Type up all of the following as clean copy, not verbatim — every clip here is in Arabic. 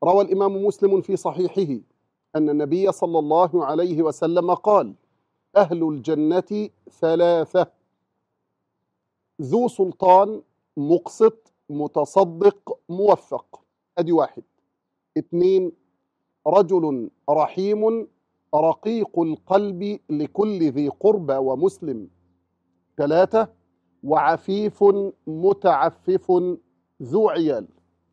روى الإمام مسلم في صحيحه أن النبي صلى الله عليه وسلم قال: أهل الجنة ثلاثة: ذو سلطان، مقسط، متصدق، موفق. أدي واحد. 2: رجل رحيم رقيق القلب لكل ذي قربى ومسلم. 3: وعفيف متعفف ذو عيال.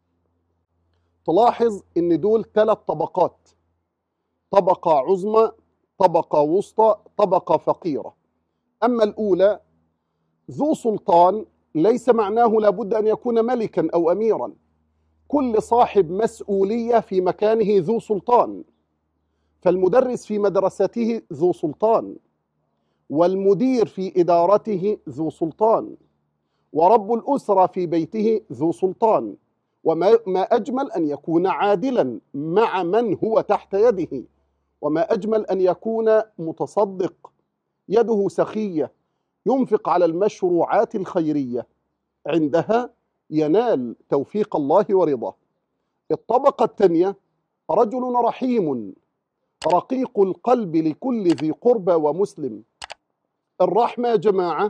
تلاحظ ان دول 3 طبقات: طبقة عظمى، طبقة وسطى، طبقة فقيرة. أما الأولى ذو سلطان، ليس معناه لابد أن يكون ملكا أو أميرا. كل صاحب مسؤولية في مكانه ذو سلطان، فالمدرس في مدرسته ذو سلطان، والمدير في إدارته ذو سلطان، ورب الأسرة في بيته ذو سلطان. وما أجمل أن يكون عادلا مع من هو تحت يده، وما أجمل أن يكون متصدق، يده سخية، ينفق على المشروعات الخيرية، عندها ينال توفيق الله ورضاه. الطبقة الثانية رجل رحيم رقيق القلب لكل ذي قربى ومسلم. الرحمة يا جماعة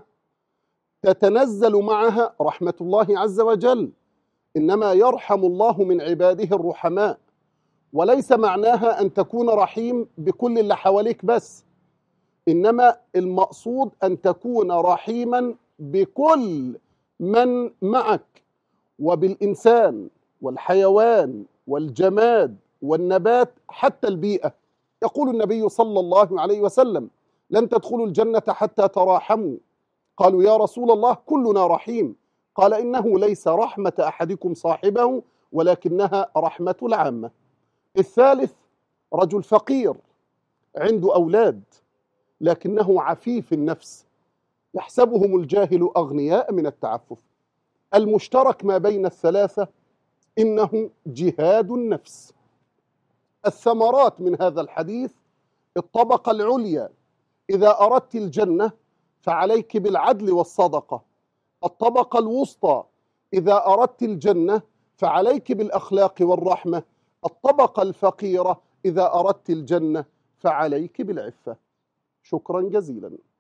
تتنزل معها رحمة الله عز وجل، إنما يرحم الله من عباده الرحماء، وليس معناها أن تكون رحيم بكل اللي حواليك بس، إنما المقصود أن تكون رحيما بكل من معك، وبالإنسان والحيوان والجماد والنبات حتى البيئة. يقول النبي صلى الله عليه وسلم: لن تدخلوا الجنة حتى تراحموا. قالوا: يا رسول الله كلنا رحيم. قال: إنه ليس رحمة أحدكم صاحبه، ولكنها رحمة العامة. الثالث رجل فقير عنده أولاد لكنه عفيف النفس، يحسبهم الجاهل أغنياء من التعفف. المشترك ما بين الثلاثة إنه جهاد النفس. الثمرات من هذا الحديث: الطبقة العليا: إذا أردت الجنة فعليك بالعدل والصدقة. الطبقة الوسطى: إذا أردت الجنة فعليك بالأخلاق والرحمة. الطبقة الفقيرة: إذا أردت الجنة فعليك بالعفة. شكرا جزيلا.